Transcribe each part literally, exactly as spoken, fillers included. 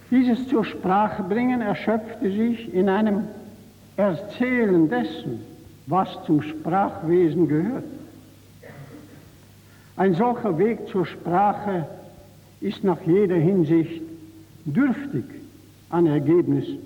Dieses zur Sprache bringen erschöpfte sich in einem Erzählen dessen, was zum Sprachwesen gehört. Ein solcher Weg zur Sprache ist nach jeder Hinsicht dürftig an Ergebnissen.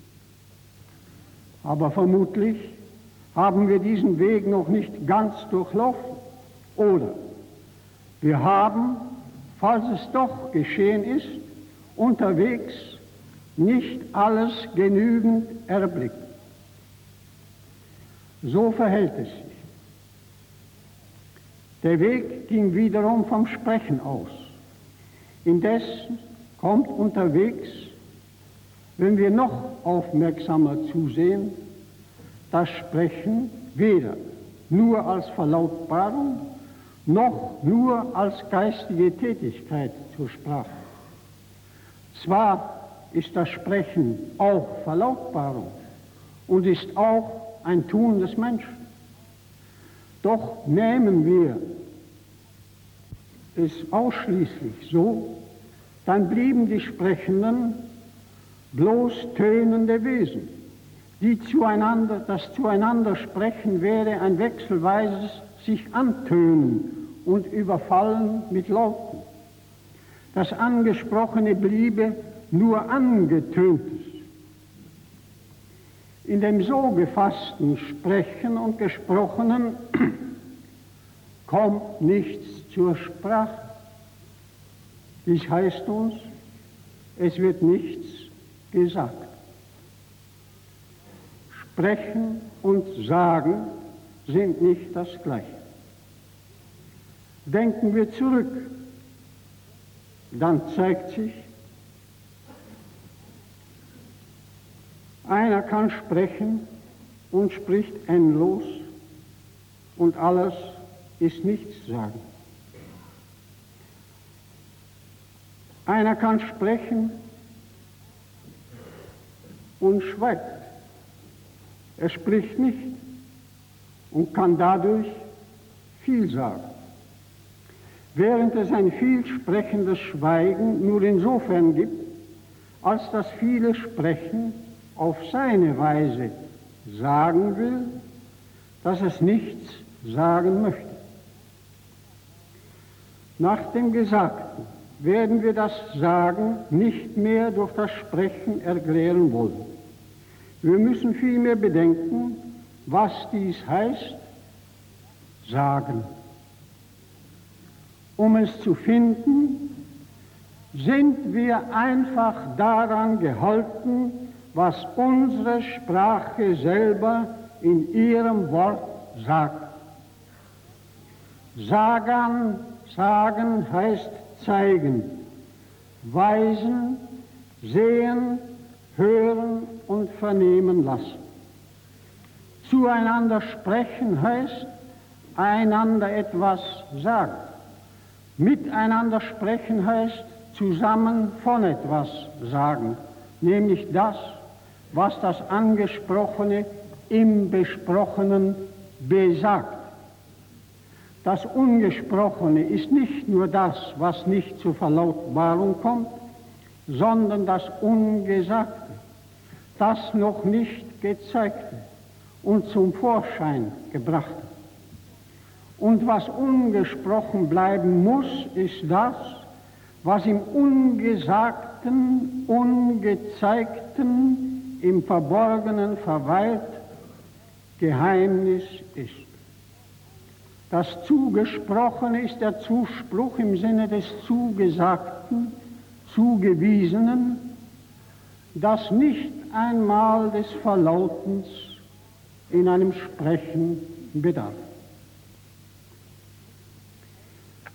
Aber vermutlich haben wir diesen Weg noch nicht ganz durchlaufen. Oder wir haben, falls es doch geschehen ist, unterwegs nicht alles genügend erblickt. So verhält es sich. Der Weg ging wiederum vom Sprechen aus. Indessen kommt unterwegs, wenn wir noch aufmerksamer zusehen, das Sprechen weder nur als Verlautbarung noch nur als geistige Tätigkeit zur Sprache. Zwar ist das Sprechen auch Verlautbarung und ist auch ein Tun des Menschen, doch nehmen wir es ausschließlich so, dann blieben die Sprechenden bloß tönende Wesen, die zueinander, das zueinander sprechen wäre ein wechselweises sich antönen und überfallen mit Lauten. Das Angesprochene bliebe nur Angetöntes. In dem so gefassten Sprechen und Gesprochenen kommt nichts zur Sprache. Dies heißt uns, es wird nichts gesagt. Sprechen und Sagen sind nicht das Gleiche. Denken wir zurück, dann zeigt sich, einer kann sprechen und spricht endlos und alles ist nichts sagen. Einer kann sprechen und schweigt. Er spricht nicht und kann dadurch viel sagen. Während es ein vielsprechendes Schweigen nur insofern gibt, als das viele Sprechen auf seine Weise sagen will, dass es nichts sagen möchte. Nach dem Gesagten werden wir das Sagen nicht mehr durch das Sprechen erklären wollen. Wir müssen vielmehr bedenken, was dies heißt, sagen. Um es zu finden, sind wir einfach daran gehalten, was unsere Sprache selber in ihrem Wort sagt. Sagen, sagen heißt zeigen, weisen, sehen, hören und vernehmen lassen. Zueinander sprechen heißt einander etwas sagen. Miteinander sprechen heißt zusammen von etwas sagen, nämlich das, was das Angesprochene im Besprochenen besagt. Das Ungesprochene ist nicht nur das, was nicht zur Verlautbarung kommt, sondern das Ungesagte, das noch nicht Gezeigte und zum Vorschein gebrachte. Und was ungesprochen bleiben muss, ist das, was im Ungesagten, Ungezeigten, im Verborgenen verweilt, Geheimnis ist. Das Zugesprochene ist der Zuspruch im Sinne des Zugesagten, Zugewiesenen, das nicht einmal des Verlautens in einem Sprechen bedarf.